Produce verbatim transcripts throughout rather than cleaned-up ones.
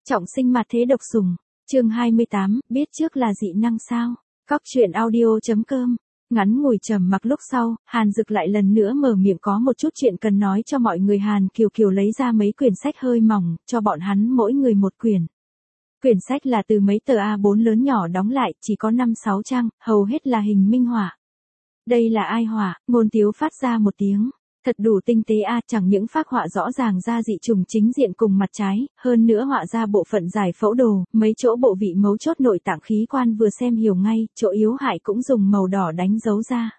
Trọng sinh mặt thế độc sủng. Chương hai mươi tám, biết trước là dị năng sao? Cóc truyện audio chấm com. Ngắn ngủi trầm mặc lúc sau, Hàn Dực lại lần nữa mở miệng có một chút chuyện cần nói cho mọi người. Hàn Kiều Kiều lấy ra mấy quyển sách hơi mỏng, cho bọn hắn mỗi người một quyển. Quyển sách là từ mấy tờ A bốn lớn nhỏ đóng lại, chỉ có năm sáu trang, hầu hết là hình minh họa. Đây là ai họa? Ngôn Tiếu phát ra một tiếng. Thật đủ tinh tế a, chẳng những phác họa rõ ràng ra dị trùng chính diện cùng mặt trái, hơn nữa họa ra bộ phận giải phẫu đồ, mấy chỗ bộ vị mấu chốt nội tạng khí quan vừa xem hiểu ngay, chỗ yếu hại cũng dùng màu đỏ đánh dấu ra.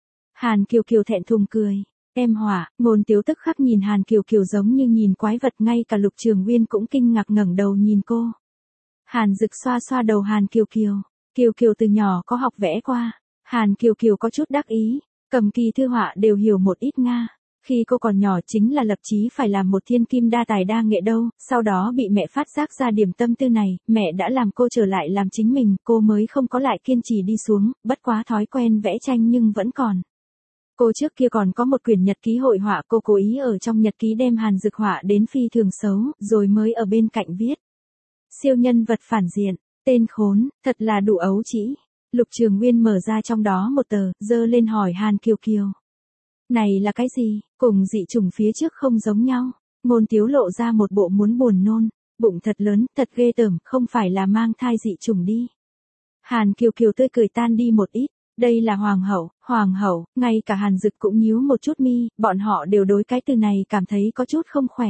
Hàn Kiều Kiều thẹn thùng cười. Em họa. Ngôn Tiếu tức khắc nhìn Hàn Kiều Kiều giống như nhìn quái vật, ngay cả Lục Trường Uyên cũng kinh ngạc ngẩng đầu nhìn cô. Hàn Dực xoa xoa đầu Hàn Kiều Kiều. Kiều Kiều từ nhỏ có học vẽ qua. Hàn Kiều Kiều có chút đắc ý, cầm kỳ thư họa đều hiểu một ít Nga. Khi cô còn nhỏ chính là lập chí phải làm một thiên kim đa tài đa nghệ đâu, sau đó bị mẹ phát giác ra điểm tâm tư này, mẹ đã làm cô trở lại làm chính mình, cô mới không có lại kiên trì đi xuống, bất quá thói quen vẽ tranh nhưng vẫn còn. Cô trước kia còn có một quyển nhật ký hội họa, cô cố ý ở trong nhật ký đem Hàn Dực họa đến phi thường xấu, rồi mới ở bên cạnh viết. Siêu nhân vật phản diện, tên khốn, thật là đủ ấu trĩ. Lục Trường Uyên mở ra trong đó một tờ, giơ lên hỏi Hàn Kiều Kiều. Này là cái gì, cùng dị trùng phía trước không giống nhau. Ngôn Tiếu lộ ra một bộ muốn buồn nôn, bụng thật lớn, thật ghê tởm, không phải là mang thai dị trùng đi. Hàn Kiều Kiều tươi cười tan đi một ít, đây là hoàng hậu, hoàng hậu, ngay cả Hàn Dực cũng nhíu một chút mi, bọn họ đều đối cái từ này cảm thấy có chút không khỏe.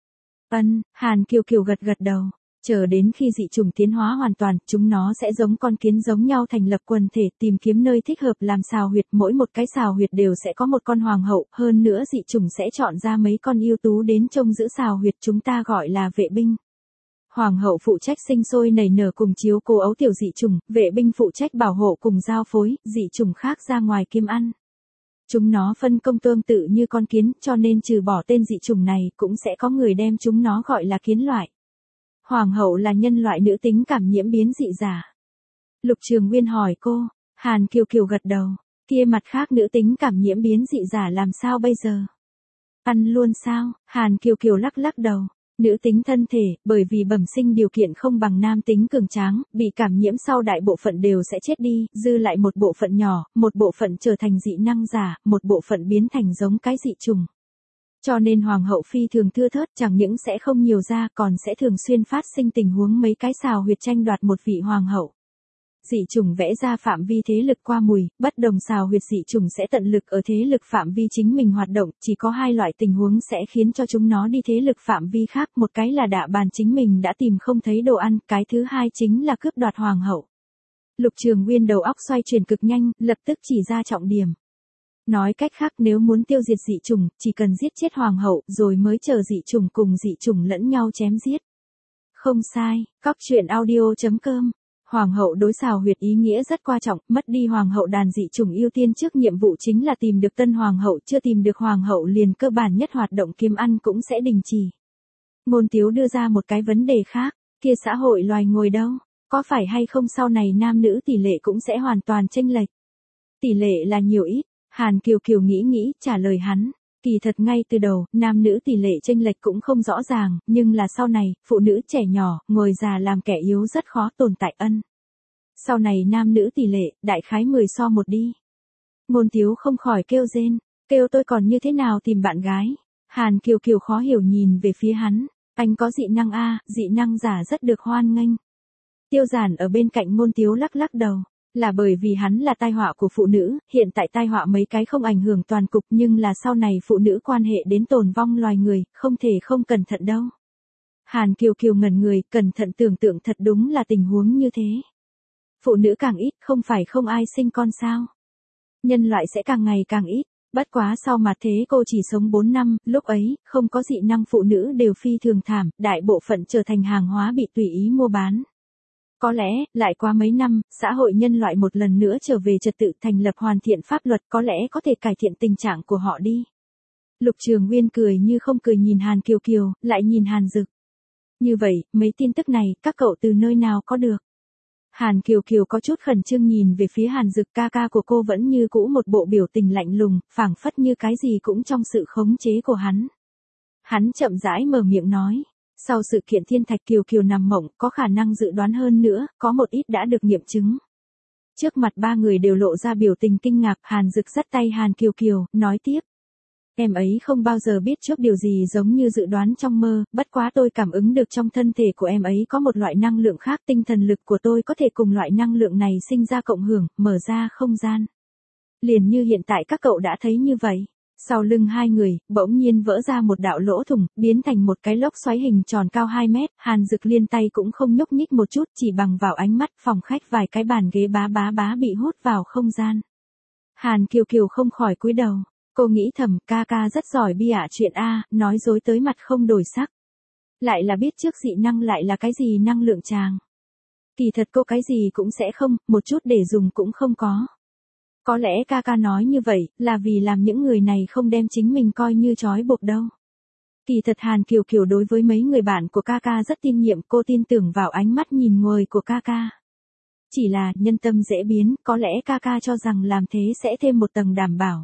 Ân, Hàn Kiều Kiều gật gật đầu. Chờ đến khi dị trùng tiến hóa hoàn toàn, chúng nó sẽ giống con kiến giống nhau thành lập quần thể, tìm kiếm nơi thích hợp làm xào huyệt, mỗi một cái xào huyệt đều sẽ có một con hoàng hậu, hơn nữa dị trùng sẽ chọn ra mấy con ưu tú đến trông giữ xào huyệt, chúng ta gọi là vệ binh. Hoàng hậu phụ trách sinh sôi nảy nở cùng chiếu cố ấu tiểu dị trùng, vệ binh phụ trách bảo hộ cùng giao phối, dị trùng khác ra ngoài kiếm ăn. Chúng nó phân công tương tự như con kiến, cho nên trừ bỏ tên dị trùng này, cũng sẽ có người đem chúng nó gọi là kiến loại. Hoàng hậu là nhân loại nữ tính cảm nhiễm biến dị giả. Lục Trường Uyên hỏi cô. Hàn Kiều Kiều gật đầu. Kia mặt khác nữ tính cảm nhiễm biến dị giả làm sao bây giờ? Ăn luôn sao? Hàn Kiều Kiều lắc lắc đầu. Nữ tính thân thể, bởi vì bẩm sinh điều kiện không bằng nam tính cường tráng, bị cảm nhiễm sau đại bộ phận đều sẽ chết đi, dư lại một bộ phận nhỏ, một bộ phận trở thành dị năng giả, một bộ phận biến thành giống cái dị trùng. Cho nên hoàng hậu phi thường thưa thớt, chẳng những sẽ không nhiều ra, còn sẽ thường xuyên phát sinh tình huống mấy cái xào huyệt tranh đoạt một vị hoàng hậu. Dị trùng vẽ ra phạm vi thế lực qua mùi, bất đồng xào huyệt dị trùng sẽ tận lực ở thế lực phạm vi chính mình hoạt động, chỉ có hai loại tình huống sẽ khiến cho chúng nó đi thế lực phạm vi khác, một cái là đạ bàn chính mình đã tìm không thấy đồ ăn, cái thứ hai chính là cướp đoạt hoàng hậu. Lục Trường Uyên đầu óc xoay chuyển cực nhanh, lập tức chỉ ra trọng điểm. Nói cách khác, nếu muốn tiêu diệt dị trùng, chỉ cần giết chết hoàng hậu, rồi mới chờ dị trùng cùng dị trùng lẫn nhau chém giết. Không sai, cóc truyện audio chấm com. Hoàng hậu đối xào huyệt ý nghĩa rất quan trọng, mất đi hoàng hậu đàn dị trùng ưu tiên trước nhiệm vụ chính là tìm được tân hoàng hậu, chưa tìm được hoàng hậu liền cơ bản nhất hoạt động kiếm ăn cũng sẽ đình chỉ. Ngôn Tiếu đưa ra một cái vấn đề khác, kia xã hội loài ngồi đâu, có phải hay không sau này nam nữ tỷ lệ cũng sẽ hoàn toàn chênh lệch? Tỷ lệ là nhiều ít? Hàn Kiều Kiều nghĩ nghĩ, trả lời hắn, kỳ thật ngay từ đầu, nam nữ tỷ lệ chênh lệch cũng không rõ ràng, nhưng là sau này, phụ nữ trẻ nhỏ, người già làm kẻ yếu rất khó tồn tại ân. Sau này nam nữ tỷ lệ, đại khái mười so một đi. Ngôn Tiếu không khỏi kêu rên, kêu tôi còn như thế nào tìm bạn gái. Hàn Kiều Kiều khó hiểu nhìn về phía hắn, anh có dị năng a, dị năng giả rất được hoan nghênh. Tiêu Giản ở bên cạnh Ngôn Tiếu lắc lắc đầu. Là bởi vì hắn là tai họa của phụ nữ, hiện tại tai họa mấy cái không ảnh hưởng toàn cục, nhưng là sau này phụ nữ quan hệ đến tồn vong loài người, không thể không cẩn thận đâu. Hàn Kiều Kiều ngẩn người, cẩn thận tưởng tượng thật đúng là tình huống như thế. Phụ nữ càng ít, không phải không ai sinh con sao? Nhân loại sẽ càng ngày càng ít, bất quá sau mà thế cô chỉ sống bốn năm, lúc ấy, không có dị năng phụ nữ đều phi thường thảm, đại bộ phận trở thành hàng hóa bị tùy ý mua bán. Có lẽ, lại qua mấy năm, xã hội nhân loại một lần nữa trở về trật tự thành lập hoàn thiện pháp luật có lẽ có thể cải thiện tình trạng của họ đi. Lục Trường Uyên cười như không cười nhìn Hàn Kiều Kiều, lại nhìn Hàn Dực. Như vậy, mấy tin tức này, các cậu từ nơi nào có được? Hàn Kiều Kiều có chút khẩn trương nhìn về phía Hàn Dực, ca ca của cô vẫn như cũ một bộ biểu tình lạnh lùng, phảng phất như cái gì cũng trong sự khống chế của hắn. Hắn chậm rãi mở miệng nói. Sau sự kiện thiên thạch Kiều Kiều nằm mộng, có khả năng dự đoán hơn nữa, có một ít đã được nghiệm chứng. Trước mặt ba người đều lộ ra biểu tình kinh ngạc, Hàn Dực dắt tay Hàn Kiều Kiều, nói tiếp. Em ấy không bao giờ biết trước điều gì giống như dự đoán trong mơ, bất quá tôi cảm ứng được trong thân thể của em ấy có một loại năng lượng khác, tinh thần lực của tôi có thể cùng loại năng lượng này sinh ra cộng hưởng, mở ra không gian. Liền như hiện tại các cậu đã thấy như vậy. Sau lưng hai người, bỗng nhiên vỡ ra một đạo lỗ thủng, biến thành một cái lốc xoáy hình tròn cao hai mét, Hàn Dực liên tay cũng không nhúc nhích một chút, chỉ bằng vào ánh mắt, phòng khách vài cái bàn ghế bá bá bá bị hút vào không gian. Hàn Kiều Kiều không khỏi cúi đầu, cô nghĩ thầm, ca ca rất giỏi bi ạ chuyện A, nói dối tới mặt không đổi sắc. Lại là biết trước dị năng lại là cái gì năng lượng tràng. Kỳ thật cô cái gì cũng sẽ không, một chút để dùng cũng không có. Có lẽ ca ca nói như vậy, là vì làm những người này không đem chính mình coi như trói buộc đâu. Kỳ thật Hàn Kiều Kiều đối với mấy người bạn của ca ca rất tin nhiệm, cô tin tưởng vào ánh mắt nhìn nguồi của ca ca. Chỉ là, nhân tâm dễ biến, có lẽ ca ca cho rằng làm thế sẽ thêm một tầng đảm bảo.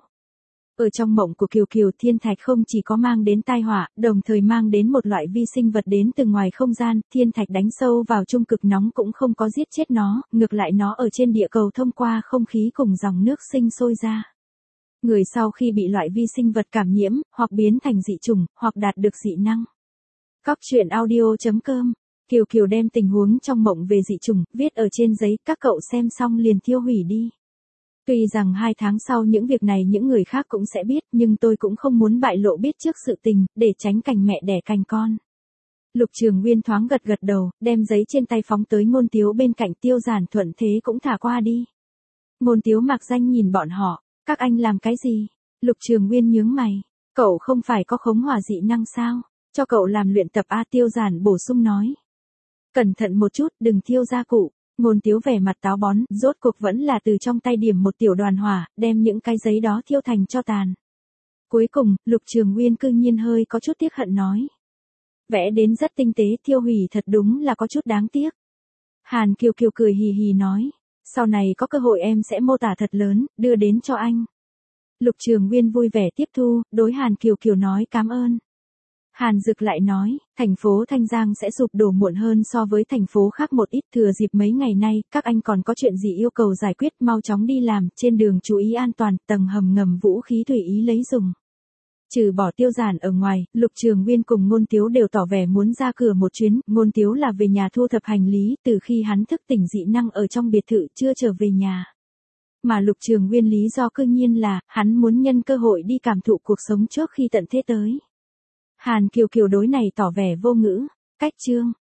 Ở trong mộng của Kiều Kiều, thiên thạch không chỉ có mang đến tai họa, đồng thời mang đến một loại vi sinh vật đến từ ngoài không gian, thiên thạch đánh sâu vào trung cực nóng cũng không có giết chết nó, ngược lại nó ở trên địa cầu thông qua không khí cùng dòng nước sinh sôi ra. Người sau khi bị loại vi sinh vật cảm nhiễm, hoặc biến thành dị chủng, hoặc đạt được dị năng. Cóc truyện audio chấm com. Kiều Kiều đem tình huống trong mộng về dị chủng, viết ở trên giấy, các cậu xem xong liền tiêu hủy đi. Tuy rằng hai tháng sau những việc này những người khác cũng sẽ biết, nhưng tôi cũng không muốn bại lộ biết trước sự tình, để tránh cành mẹ đẻ cành con. Lục Trường Nguyên thoáng gật gật đầu, đem giấy trên tay phóng tới Ngôn Tiếu bên cạnh, Tiêu Giản thuận thế cũng thả qua đi. Ngôn Tiếu mặc danh nhìn bọn họ, các anh làm cái gì? Lục Trường Nguyên nhướng mày, cậu không phải có khống hỏa dị năng sao? Cho cậu làm luyện tập A. Tiêu Giản bổ sung nói. Cẩn thận một chút, đừng thiêu gia cụ. Ngôn Tiếu vẻ mặt táo bón, rốt cuộc vẫn là từ trong tay điểm một tiểu đoàn hỏa, đem những cái giấy đó thiêu thành tro tàn. Cuối cùng, Lục Trường Nguyên cư nhiên hơi có chút tiếc hận nói. Vẽ đến rất tinh tế, thiêu hủy thật đúng là có chút đáng tiếc. Hàn Kiều Kiều cười hì hì nói, sau này có cơ hội em sẽ mô tả thật lớn, đưa đến cho anh. Lục Trường Nguyên vui vẻ tiếp thu, đối Hàn Kiều Kiều nói cảm ơn. Hàn Dực lại nói, thành phố Thanh Giang sẽ sụp đổ muộn hơn so với thành phố khác một ít, thừa dịp mấy ngày nay, các anh còn có chuyện gì yêu cầu giải quyết, mau chóng đi làm, trên đường chú ý an toàn, tầng hầm ngầm vũ khí tùy ý lấy dùng. Trừ bỏ Tiêu Giản ở ngoài, Lục Trường Nguyên cùng Ngôn Tiếu đều tỏ vẻ muốn ra cửa một chuyến, Ngôn Tiếu là về nhà thu thập hành lý, từ khi hắn thức tỉnh dị năng ở trong biệt thự chưa trở về nhà. Mà Lục Trường Nguyên lý do cư nhiên là, hắn muốn nhân cơ hội đi cảm thụ cuộc sống trước khi tận thế tới. Hàn Kiều Kiều đối này tỏ vẻ vô ngữ, cách chương.